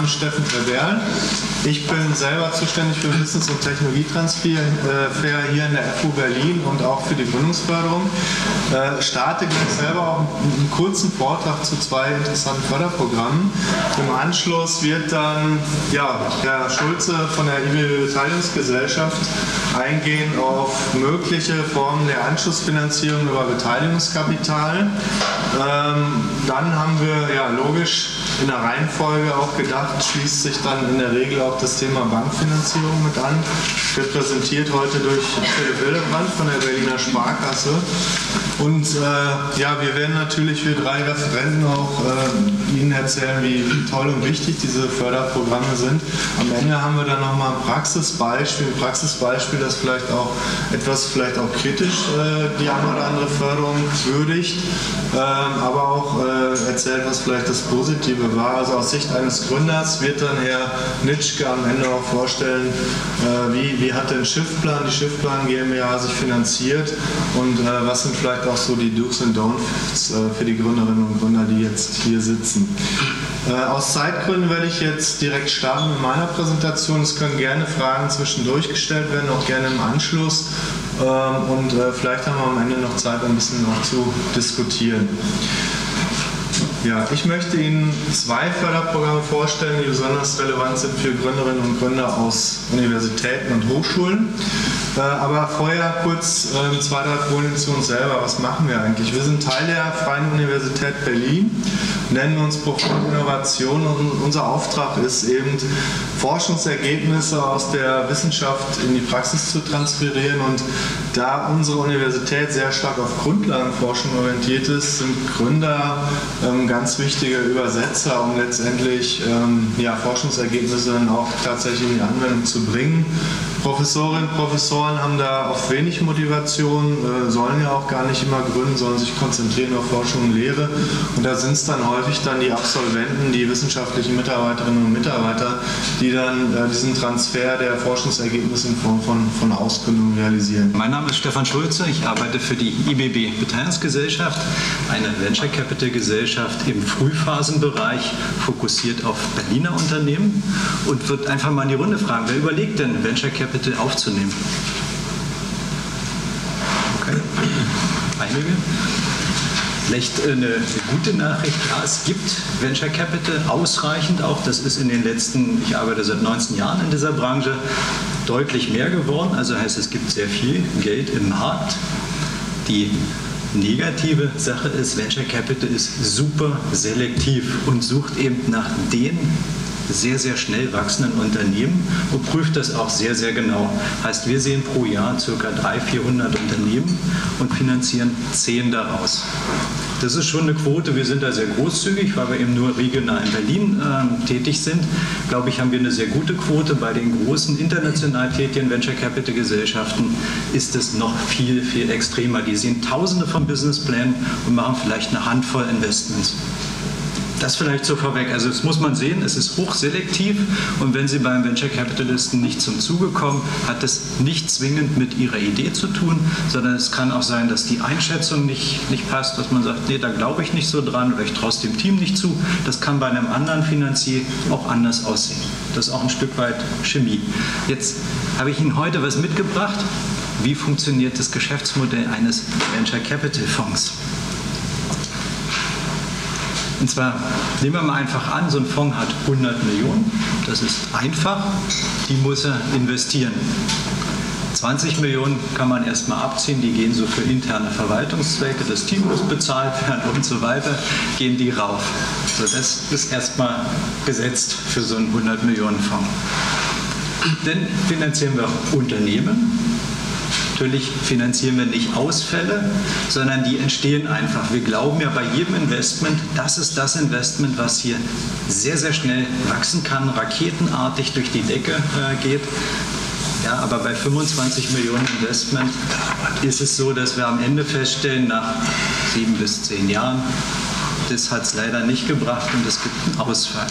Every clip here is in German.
Name ist Steffen Treberl. Ich bin selber zuständig für Wissens- und Technologietransfer hier in der FU Berlin und auch für die Gründungsförderung. Starte gleich selber auch einen kurzen Vortrag zu zwei interessanten Förderprogrammen. Im Anschluss wird dann Herr Schulze von der IBB Beteiligungsgesellschaft eingehen auf mögliche Formen der Anschlussfinanzierung über Beteiligungskapital. Dann haben wir logisch in der Reihenfolge auch gedacht, schließt sich dann in der Regel auch das Thema Bankfinanzierung mit an. Repräsentiert heute durch Philipp Hildebrand von der Berliner Sparkasse. Und wir werden natürlich, wir drei Referenten auch Ihnen erzählen, wie toll und wichtig diese Förderprogramme sind. Am Ende haben wir dann nochmal ein Praxisbeispiel, das vielleicht auch kritisch die eine oder andere Förderung würdigt, aber auch erzählt, was vielleicht das Positive war. Also aus Sicht eines Gründers wird dann Herr Nitschke am Ende auch vorstellen, wie hat denn Schiffplan, die Schiffplan GmbH sich finanziert und was sind vielleicht auch so die Do's and Don'ts für die Gründerinnen und Gründer, die jetzt hier sitzen. Aus Zeitgründen werde ich jetzt direkt starten mit meiner Präsentation. Es können gerne Fragen zwischendurch gestellt werden, auch gerne im Anschluss. Und vielleicht haben wir am Ende noch Zeit, ein bisschen noch zu diskutieren. Ja, ich möchte Ihnen zwei Förderprogramme vorstellen, die besonders relevant sind für Gründerinnen und Gründer aus Universitäten und Hochschulen. Aber vorher kurz zwei, drei Folien zu uns selber. Was machen wir eigentlich? Wir sind Teil der Freien Universität Berlin, nennen uns Profund Innovation und unser Auftrag ist eben, Forschungsergebnisse aus der Wissenschaft in die Praxis zu transferieren. Und da unsere Universität sehr stark auf Grundlagenforschung orientiert ist, sind Gründer ganz wichtige Übersetzer, um letztendlich Forschungsergebnisse dann auch tatsächlich in die Anwendung zu bringen. Professorinnen und Professoren haben da oft wenig Motivation, sollen ja auch gar nicht immer gründen, sondern sich konzentrieren auf Forschung und Lehre. Und da sind es dann häufig dann die Absolventen, die wissenschaftlichen Mitarbeiterinnen und Mitarbeiter, die dann diesen Transfer der Forschungsergebnisse in Form von Ausgründung realisieren. Mein Name ist Stefan Schulze, ich arbeite für die IBB Beteiligungsgesellschaft, eine Venture Capital Gesellschaft im Frühphasenbereich, fokussiert auf Berliner Unternehmen und würde einfach mal in die Runde fragen, wer überlegt denn, Venture Capital aufzunehmen? Okay, einige. Vielleicht eine gute Nachricht, ja, es gibt Venture Capital ausreichend auch, das ist in den letzten, ich arbeite seit 19 Jahren in dieser Branche, deutlich mehr geworden, also heißt es gibt sehr viel Geld im Markt. Die negative Sache ist, Venture Capital ist super selektiv und sucht eben nach den sehr, sehr schnell wachsenden Unternehmen und prüft das auch sehr, sehr genau. Heißt, wir sehen pro Jahr ca. 300-400 Unternehmen und finanzieren 10 daraus. Das ist schon eine Quote, wir sind da sehr großzügig, weil wir eben nur regional in Berlin tätig sind. Glaube ich, haben wir eine sehr gute Quote. Bei den großen international tätigen Venture Capital Gesellschaften ist es noch viel, viel extremer. Die sehen Tausende von Businessplänen und machen vielleicht eine Handvoll Investments. Das vielleicht so vorweg. Also das muss man sehen, es ist hochselektiv und wenn Sie beim Venture Capitalisten nicht zum Zuge kommen, hat das nicht zwingend mit Ihrer Idee zu tun, sondern es kann auch sein, dass die Einschätzung nicht passt, dass man sagt, nee, da glaube ich nicht so dran oder ich traue es dem Team nicht zu. Das kann bei einem anderen Finanzier auch anders aussehen. Das ist auch ein Stück weit Chemie. Jetzt habe ich Ihnen heute was mitgebracht. Wie funktioniert das Geschäftsmodell eines Venture Capital Fonds? Und zwar nehmen wir mal einfach an, so ein Fonds hat 100 Millionen, das ist einfach, die muss er investieren. 20 Millionen kann man erstmal abziehen, die gehen so für interne Verwaltungszwecke, das Team muss bezahlt werden und so weiter, gehen die rauf. So, das ist erstmal gesetzt für so einen 100 Millionen Fonds. Dann finanzieren wir Unternehmen. Natürlich finanzieren wir nicht Ausfälle, sondern die entstehen einfach. Wir glauben ja bei jedem Investment, das ist das Investment, was hier sehr, sehr schnell wachsen kann, raketenartig durch die Decke geht. Ja, aber bei 25 Millionen Investment ist es so, dass wir am Ende feststellen, nach 7 bis 10 Jahren, das hat es leider nicht gebracht und es gibt einen Ausfall.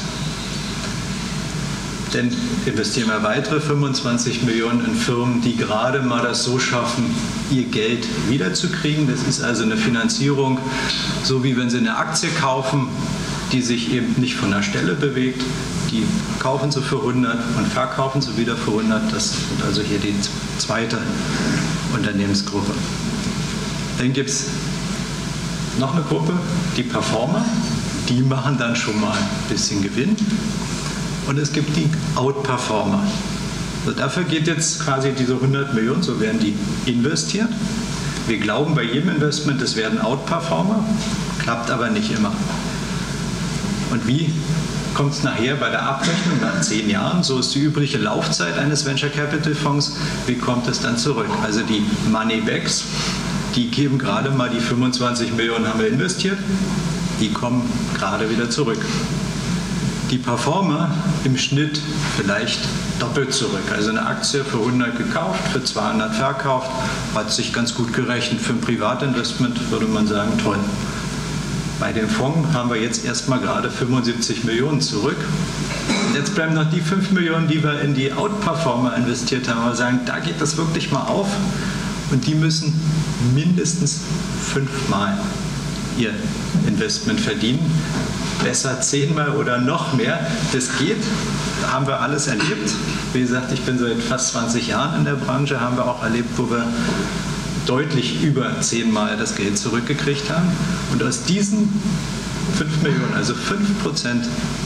Dann investieren wir weitere 25 Millionen in Firmen, die gerade mal das so schaffen, ihr Geld wiederzukriegen. Das ist also eine Finanzierung, so wie wenn Sie eine Aktie kaufen. die sich eben nicht von der Stelle bewegt. Die kaufen sie für 100 und verkaufen sie wieder für 100. Das ist also hier die zweite Unternehmensgruppe. Dann gibt es noch eine Gruppe, die Performer. Die machen dann schon mal ein bisschen Gewinn. Und es gibt die Outperformer. Also dafür geht jetzt quasi diese 100 Millionen, so werden die investiert. Wir glauben bei jedem Investment, es werden Outperformer, klappt aber nicht immer. Und wie kommt es nachher bei der Abrechnung nach 10 Jahren? So ist die übliche Laufzeit eines Venture Capital Fonds. Wie kommt es dann zurück? Also die Moneybacks, die geben gerade mal die 25 Millionen haben wir investiert, die kommen gerade wieder zurück. Die Performer im Schnitt vielleicht doppelt zurück. Also eine Aktie für 100 gekauft, für 200 verkauft, hat sich ganz gut gerechnet. Für ein Privatinvestment würde man sagen, toll. Bei dem Fonds haben wir jetzt erstmal gerade 75 Millionen zurück. Jetzt bleiben noch die 5 Millionen, die wir in die Outperformer investiert haben. Wir sagen, da geht das wirklich mal auf und die müssen mindestens 5-mal ihr Investment verdienen. Besser 10-mal oder noch mehr. Das geht, haben wir alles erlebt. Wie gesagt, ich bin seit fast 20 Jahren in der Branche, haben wir auch erlebt, wo wir deutlich über 10-mal das Geld zurückgekriegt haben. Und aus diesen 5 Millionen, also 5%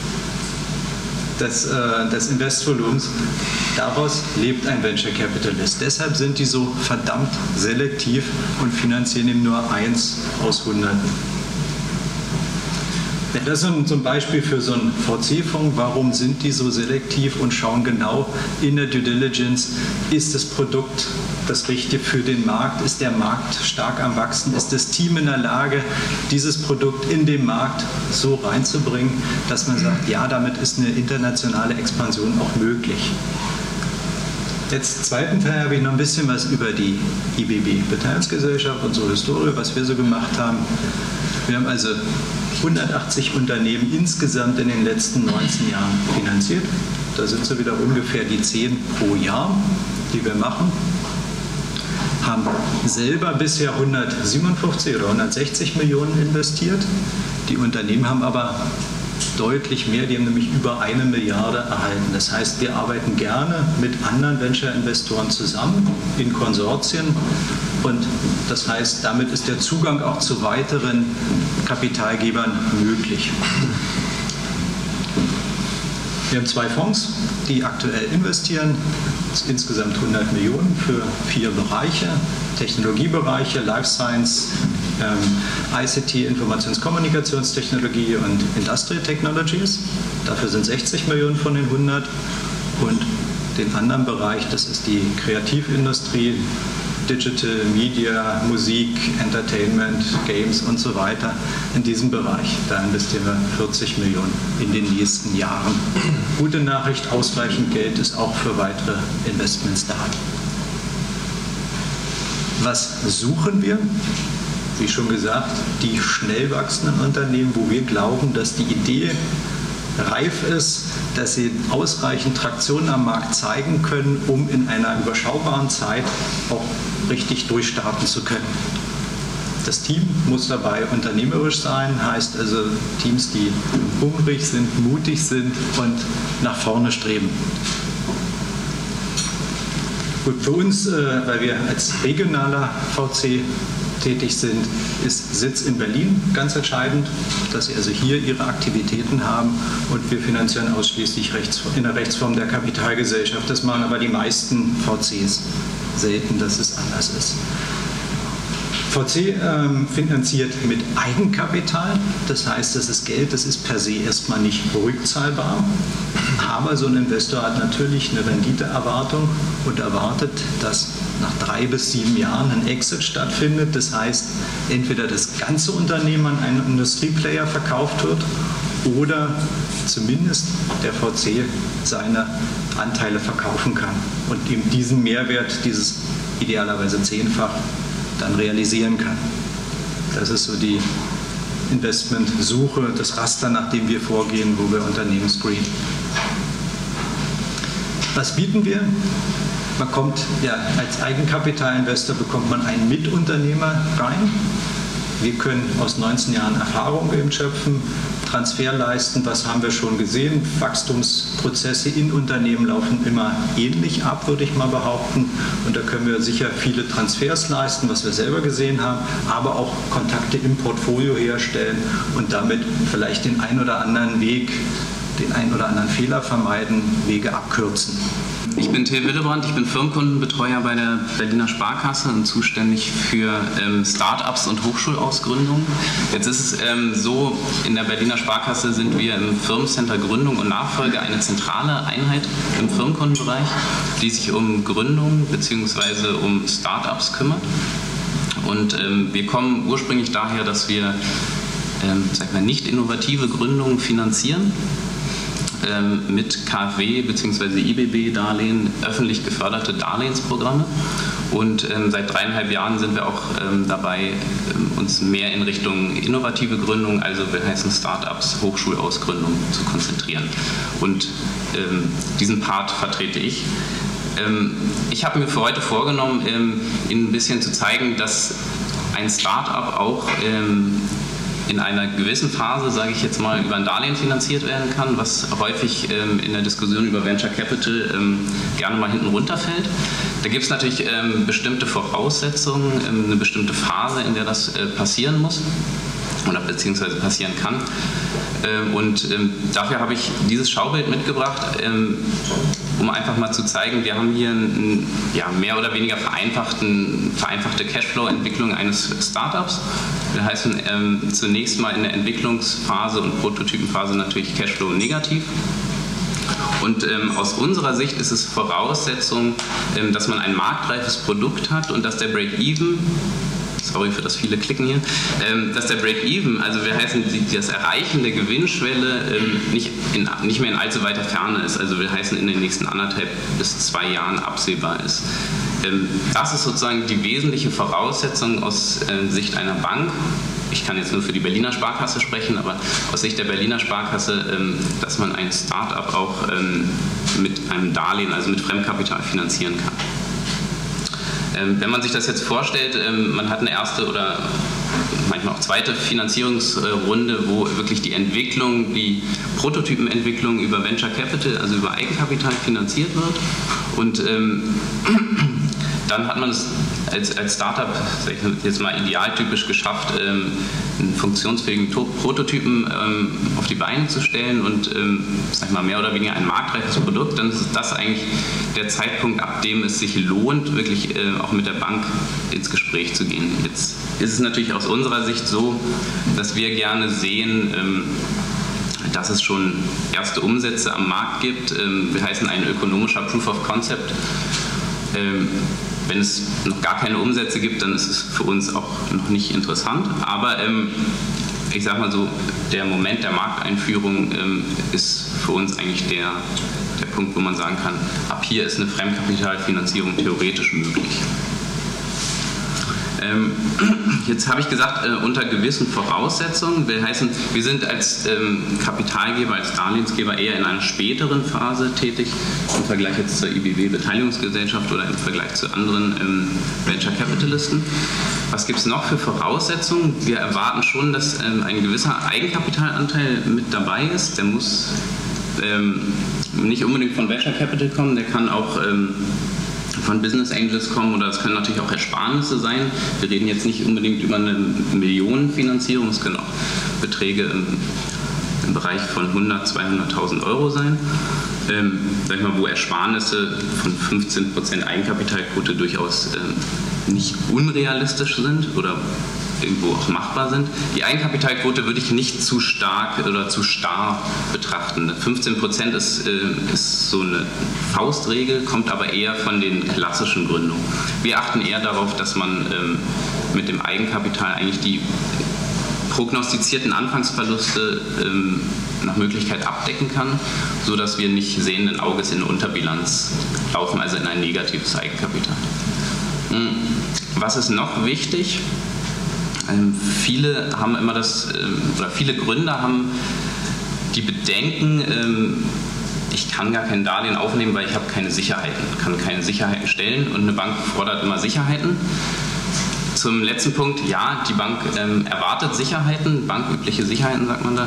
des Investvolumens, daraus lebt ein Venture Capitalist. Deshalb sind die so verdammt selektiv und finanzieren eben nur 1 aus Hunderten. Das ist so ein Beispiel für so einen VC-Fonds. Warum sind die so selektiv und schauen genau in der Due Diligence, ist das Produkt das Richtige für den Markt? Ist der Markt stark am Wachsen? Ist das Team in der Lage, dieses Produkt in den Markt so reinzubringen, dass man sagt, ja, damit ist eine internationale Expansion auch möglich? Jetzt im zweiten Teil habe ich noch ein bisschen was über die IBB Beteiligungsgesellschaft, unsere Historie, was wir so gemacht haben. Wir haben also 180 Unternehmen insgesamt in den letzten 19 Jahren finanziert. Da sind so wieder ungefähr die 10 pro Jahr, die wir machen. Haben selber bisher 157 oder 160 Millionen investiert. Die Unternehmen haben aber deutlich mehr, die haben nämlich über 1 Milliarde erhalten. Das heißt, wir arbeiten gerne mit anderen Venture-Investoren zusammen in Konsortien und das heißt, damit ist der Zugang auch zu weiteren Kapitalgebern möglich. Wir haben 2 Fonds, die aktuell investieren, insgesamt 100 Millionen für 4 Bereiche, Technologiebereiche, Life Science, ICT, Informations-Kommunikationstechnologie und Industrial Technologies. Dafür sind 60 Millionen von den 100 und den anderen Bereich, das ist die Kreativindustrie, Digital, Media, Musik, Entertainment, Games und so weiter. In diesem Bereich, da investieren wir 40 Millionen in den nächsten Jahren. Gute Nachricht, ausreichend Geld ist auch für weitere Investments da. Was suchen wir? Wie schon gesagt, die schnell wachsenden Unternehmen, wo wir glauben, dass die Idee reif ist, dass sie ausreichend Traktion am Markt zeigen können, um in einer überschaubaren Zeit auch richtig durchstarten zu können. Das Team muss dabei unternehmerisch sein, heißt also Teams, die hungrig sind, mutig sind und nach vorne streben. Gut, für uns, weil wir als regionaler VC tätig sind, ist Sitz in Berlin ganz entscheidend, dass sie also hier ihre Aktivitäten haben und wir finanzieren ausschließlich in der Rechtsform der Kapitalgesellschaft. Das machen aber die meisten VCs. Selten, dass es anders ist. VC finanziert mit Eigenkapital, das heißt, das ist Geld, das ist per se erstmal nicht rückzahlbar, aber so ein Investor hat natürlich eine Renditeerwartung und erwartet, dass nach 3 bis 7 Jahren ein Exit stattfindet, das heißt, entweder das ganze Unternehmen an einen Industrieplayer verkauft wird oder zumindest der VC seine Anteile verkaufen kann und eben diesen Mehrwert, dieses idealerweise 10-fach, dann realisieren kann. Das ist so die Investmentsuche, das Raster, nach dem wir vorgehen, wo wir Unternehmen screenen. Was bieten wir? Man kommt, ja, als Eigenkapitalinvestor bekommt man einen Mitunternehmer rein. Wir können aus 19 Jahren Erfahrung eben schöpfen, Transfer leisten, was haben wir schon gesehen. Wachstumsprozesse in Unternehmen laufen immer ähnlich ab, würde ich mal behaupten. Und da können wir sicher viele Transfers leisten, was wir selber gesehen haben, aber auch Kontakte im Portfolio herstellen und damit vielleicht den einen oder anderen Weg, den einen oder anderen Fehler vermeiden, Wege abkürzen. Ich bin Till Willebrand, ich bin Firmenkundenbetreuer bei der Berliner Sparkasse und zuständig für Start-ups und Hochschulausgründungen. Jetzt ist es so, in der Berliner Sparkasse sind wir im Firmencenter Gründung und Nachfolge eine zentrale Einheit im Firmenkundenbereich, die sich um Gründung bzw. um Start-ups kümmert. Und wir kommen ursprünglich daher, dass wir nicht innovative Gründungen finanzieren, mit KfW bzw. IBB-Darlehen, öffentlich geförderte Darlehensprogramme. Und seit 3,5 Jahren sind wir auch dabei, uns mehr in Richtung innovative Gründung, also wir heißen Start-ups, Hochschulausgründung zu konzentrieren. Und diesen Part vertrete ich. Ich habe mir für heute vorgenommen, Ihnen ein bisschen zu zeigen, dass ein Start-up auch in einer gewissen Phase, sage ich jetzt mal, über ein Darlehen finanziert werden kann, was häufig in der Diskussion über Venture Capital gerne mal hinten runterfällt. Da gibt es natürlich bestimmte Voraussetzungen, eine bestimmte Phase, in der das passieren muss oder beziehungsweise passieren kann. Und dafür habe ich dieses Schaubild mitgebracht, um einfach mal zu zeigen, wir haben hier eine mehr oder weniger vereinfachte Cashflow-Entwicklung eines Startups. Das heißt zunächst mal in der Entwicklungsphase und Prototypenphase natürlich Cashflow negativ. Und aus unserer Sicht ist es Voraussetzung, dass man ein marktreifes Produkt hat und dass der Break-Even, sorry für das viele Klicken hier, dass der Break-Even, also wir heißen das Erreichen der Gewinnschwelle nicht mehr in allzu weiter Ferne ist, also wir heißen in den nächsten 1,5 bis 2 Jahren absehbar ist. Das ist sozusagen die wesentliche Voraussetzung aus Sicht einer Bank. Ich kann jetzt nur für die Berliner Sparkasse sprechen, aber aus Sicht der Berliner Sparkasse, dass man ein Start-up auch mit einem Darlehen, also mit Fremdkapital finanzieren kann. Wenn man sich das jetzt vorstellt, man hat eine erste oder manchmal auch zweite Finanzierungsrunde, wo wirklich die Entwicklung, die Prototypenentwicklung über Venture Capital, also über Eigenkapital finanziert wird. Und dann hat man es als Startup, sag ich jetzt mal idealtypisch geschafft, einen funktionsfähigen Prototypen auf die Beine zu stellen und sag ich mal, mehr oder weniger ein marktreifes Produkt, dann ist das eigentlich der Zeitpunkt, ab dem es sich lohnt, wirklich auch mit der Bank ins Gespräch zu gehen. Jetzt ist es natürlich aus unserer Sicht so, dass wir gerne sehen, dass es schon erste Umsätze am Markt gibt. Wir heißen ein ökonomischer Proof of Concept. Wenn es noch gar keine Umsätze gibt, dann ist es für uns auch noch nicht interessant. Aber ich sage mal so, der Moment der Markteinführung ist für uns eigentlich der Punkt, wo man sagen kann, ab hier ist eine Fremdkapitalfinanzierung theoretisch möglich. Jetzt habe ich gesagt, unter gewissen Voraussetzungen. Wir sind als Kapitalgeber, als Darlehensgeber eher in einer späteren Phase tätig, im Vergleich jetzt zur IBW-Beteiligungsgesellschaft oder im Vergleich zu anderen Venture Capitalisten. Was gibt es noch für Voraussetzungen? Wir erwarten schon, dass ein gewisser Eigenkapitalanteil mit dabei ist. Der muss nicht unbedingt von Venture Capital kommen, der kann auch von Business Angels kommen oder es können natürlich auch Ersparnisse sein. Wir reden jetzt nicht unbedingt über eine Millionenfinanzierung, es können auch Beträge im Bereich von 100.000, 200.000 Euro sein. Sag ich mal, wo Ersparnisse von 15% Eigenkapitalquote durchaus nicht unrealistisch sind oder irgendwo auch machbar sind. Die Eigenkapitalquote würde ich nicht zu stark oder zu starr betrachten. 15% ist so eine Faustregel, kommt aber eher von den klassischen Gründungen. Wir achten eher darauf, dass man mit dem Eigenkapital eigentlich die prognostizierten Anfangsverluste nach Möglichkeit abdecken kann, sodass wir nicht sehenden Auges in eine Unterbilanz laufen, also in ein negatives Eigenkapital. Was ist noch wichtig? Viele haben immer oder viele Gründer haben die Bedenken, ich kann gar kein Darlehen aufnehmen, weil ich habe keine Sicherheiten, kann keine Sicherheiten stellen und eine Bank fordert immer Sicherheiten. zum letzten Punkt, ja, die Bank erwartet Sicherheiten, bankübliche Sicherheiten, sagt man da.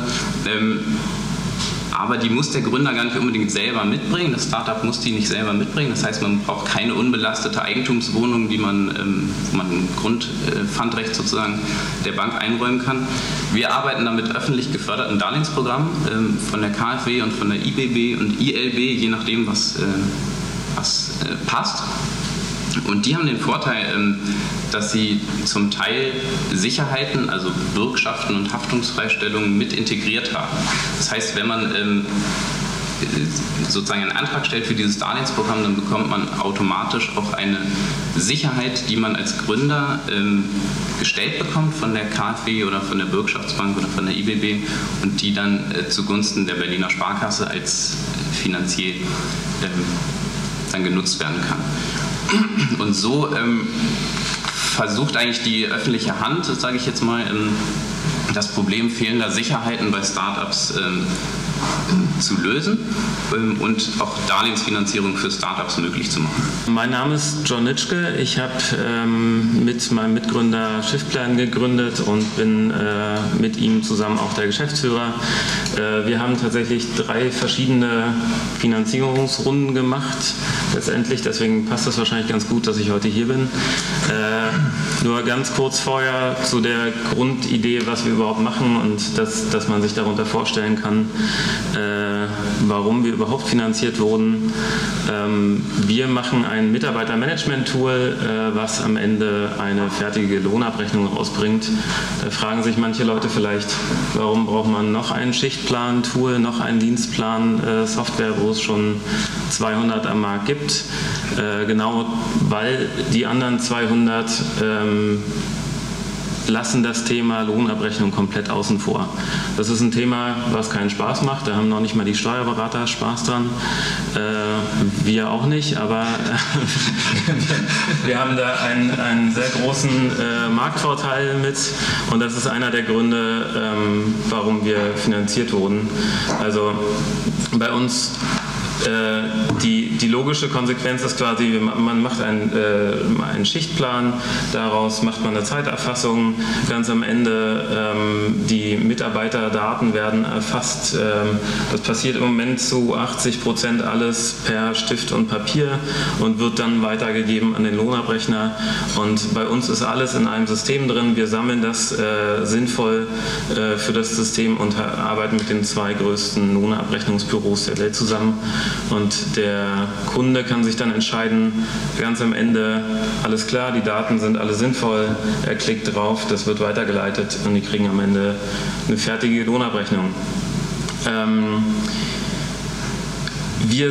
Aber die muss der Gründer gar nicht unbedingt selber mitbringen. Das Startup muss die nicht selber mitbringen. Das heißt, man braucht keine unbelastete Eigentumswohnung, wo man ein Grundpfandrecht sozusagen der Bank einräumen kann. Wir arbeiten da mit öffentlich geförderten Darlehensprogrammen von der KfW und von der IBB und ILB, je nachdem, was passt. Und die haben den Vorteil, dass sie zum Teil Sicherheiten, also Bürgschaften und Haftungsfreistellungen mit integriert haben. Das heißt, wenn man sozusagen einen Antrag stellt für dieses Darlehensprogramm, dann bekommt man automatisch auch eine Sicherheit, die man als Gründer gestellt bekommt von der KfW oder von der Bürgschaftsbank oder von der IBB und die dann zugunsten der Berliner Sparkasse als Finanzier dann genutzt werden kann. Und so versucht eigentlich die öffentliche Hand, sage ich jetzt mal, das Problem fehlender Sicherheiten bei Startups zu lösen und auch Darlehensfinanzierung für Startups möglich zu machen. Mein Name ist John Nitschke. Ich habe mit meinem Mitgründer Shiftplan gegründet und bin mit ihm zusammen auch der Geschäftsführer. Wir haben tatsächlich 3 verschiedene Finanzierungsrunden gemacht letztendlich. Deswegen passt es wahrscheinlich ganz gut, dass ich heute hier bin. Nur ganz kurz vorher zu der Grundidee, was wir überhaupt machen und dass man sich darunter vorstellen kann, warum wir überhaupt finanziert wurden. Wir machen ein Mitarbeitermanagement-Tool, was am Ende eine fertige Lohnabrechnung rausbringt. Da fragen sich manche Leute vielleicht, warum braucht man noch ein Schichtplan-Tool, noch ein Dienstplan-Software, wo es schon 200 am Markt gibt. Genau, weil die anderen 200 lassen das Thema Lohnabrechnung komplett außen vor. Das ist ein Thema, was keinen Spaß macht. Da haben noch nicht mal die Steuerberater Spaß dran. Wir auch nicht, aber wir haben da einen sehr großen Marktvorteil mit und das ist einer der Gründe, warum wir finanziert wurden. Also bei uns die logische Konsequenz ist quasi, man macht einen Schichtplan, daraus macht man eine Zeiterfassung, ganz am Ende die Mitarbeiterdaten werden erfasst. Das passiert im Moment zu 80% alles per Stift und Papier und wird dann weitergegeben an den Lohnabrechner. Und bei uns ist alles in einem System drin. Wir sammeln das sinnvoll für das System und arbeiten mit den 2 größten Lohnabrechnungsbüros der Welt zusammen. Und der Kunde kann sich dann entscheiden, ganz am Ende, alles klar, die Daten sind alle sinnvoll, er klickt drauf, das wird weitergeleitet und die kriegen am Ende eine fertige Lohnabrechnung. Wir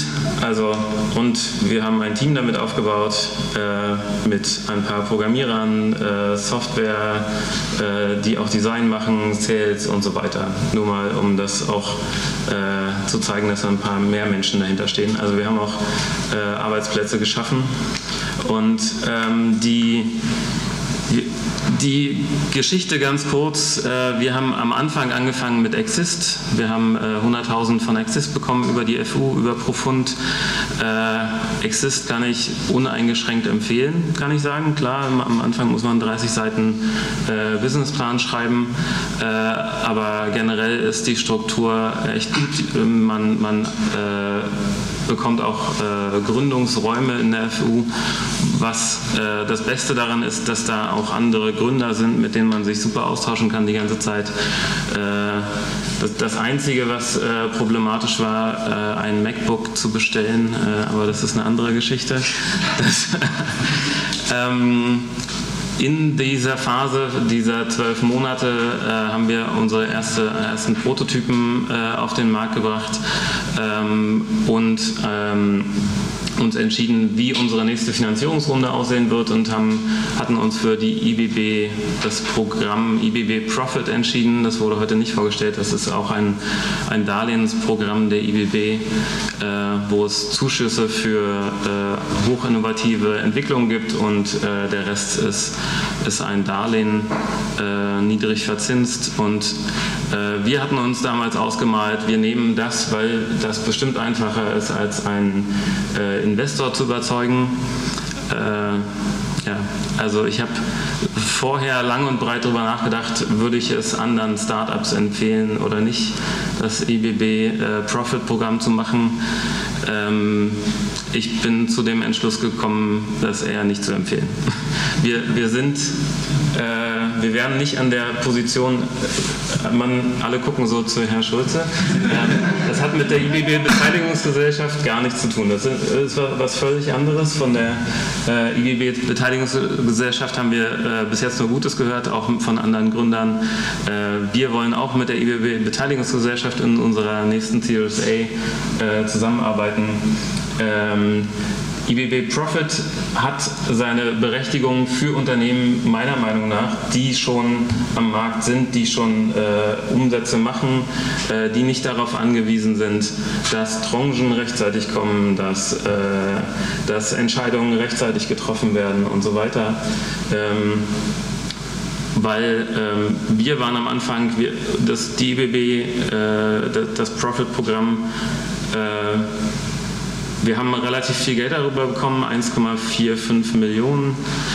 haben ein Team damit aufgebaut, mit ein paar Programmierern, Software, die auch Design machen, Sales und so weiter. Nur mal, um das auch zu zeigen, dass da ein paar mehr Menschen dahinter stehen. Also wir haben auch Arbeitsplätze geschaffen und die Geschichte ganz kurz, wir haben am Anfang angefangen mit Exist, wir haben 100.000 von Exist bekommen über die FU, über Profund. Exist kann ich uneingeschränkt empfehlen, kann ich sagen. Klar, am Anfang muss man 30 Seiten Businessplan schreiben, aber generell ist die Struktur echt gut. Man bekommt auch Gründungsräume in der FU. Was das Beste daran ist, dass da auch andere Gründer sind, mit denen man sich super austauschen kann die ganze Zeit. Das Einzige, was problematisch war, ein MacBook zu bestellen, aber das ist eine andere Geschichte. In dieser Phase, dieser 12 Monate, haben wir unsere ersten Prototypen auf den Markt gebracht und uns entschieden, wie unsere nächste Finanzierungsrunde aussehen wird und hatten uns für die IBB, das Programm IBB Profit entschieden. Das wurde heute nicht vorgestellt. Das ist auch ein Darlehensprogramm der IBB, wo es Zuschüsse für hochinnovative Entwicklungen gibt und der Rest ist ein Darlehen, niedrig verzinst. Und wir hatten uns damals ausgemalt, wir nehmen das, weil das bestimmt einfacher ist, als einen Investor zu überzeugen. Ja, also ich habe vorher lang und breit darüber nachgedacht, würde ich es anderen Startups empfehlen oder nicht, das IBB Profit-Programm zu machen. Ich bin zu dem Entschluss gekommen, das eher nicht zu empfehlen. Wir werden nicht an der Position, alle gucken so zu Herrn Schulze, das hat mit der IBB Beteiligungsgesellschaft gar nichts zu tun. Das ist was völlig anderes. Von der IBB Beteiligungsgesellschaft haben wir bis jetzt nur Gutes gehört, auch von anderen Gründern. Wir wollen auch mit der IBB Beteiligungsgesellschaft in unserer nächsten Series A zusammenarbeiten. IBB Profit hat seine Berechtigung für Unternehmen meiner Meinung nach, die schon am Markt sind, die schon Umsätze machen, die nicht darauf angewiesen sind, dass Tranchen rechtzeitig kommen, dass Entscheidungen rechtzeitig getroffen werden und so weiter. Weil wir waren am Anfang, die IBB, das Profit-Programm, wir haben relativ viel Geld darüber bekommen, 1,45 Millionen.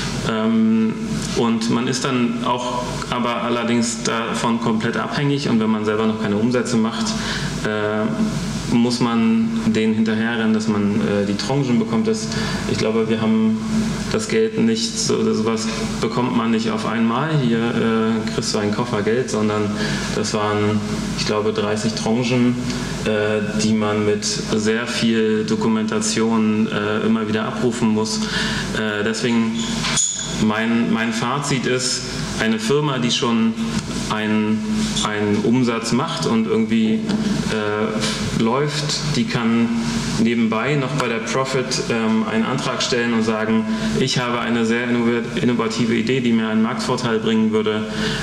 Und man ist dann auch aber allerdings davon komplett abhängig. Und wenn man selber noch keine Umsätze macht, muss man denen hinterherrennen, dass man die Tranchen bekommt. Ich glaube, wir haben das Geld nicht, sowas bekommt man nicht auf einmal. Hier kriegst du einen Koffer Geld, sondern das waren, ich glaube, 30 Tranchen, die man mit sehr viel Dokumentation immer wieder abrufen muss. Deswegen mein Fazit ist, eine Firma, die schon einen Umsatz macht und irgendwie läuft, die kann nebenbei noch bei der Profit einen Antrag stellen und sagen, ich habe eine sehr innovative Idee, die mir einen Marktvorteil bringen würde.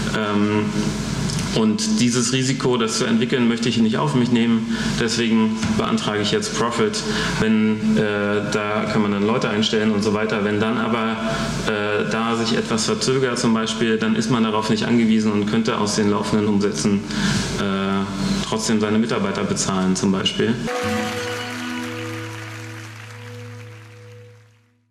Und dieses Risiko, das zu entwickeln, möchte ich nicht auf mich nehmen. Deswegen beantrage ich jetzt Profit. Da kann man dann Leute einstellen und so weiter. Wenn dann aber da sich etwas verzögert zum Beispiel, dann ist man darauf nicht angewiesen und könnte aus den laufenden Umsätzen trotzdem seine Mitarbeiter bezahlen zum Beispiel.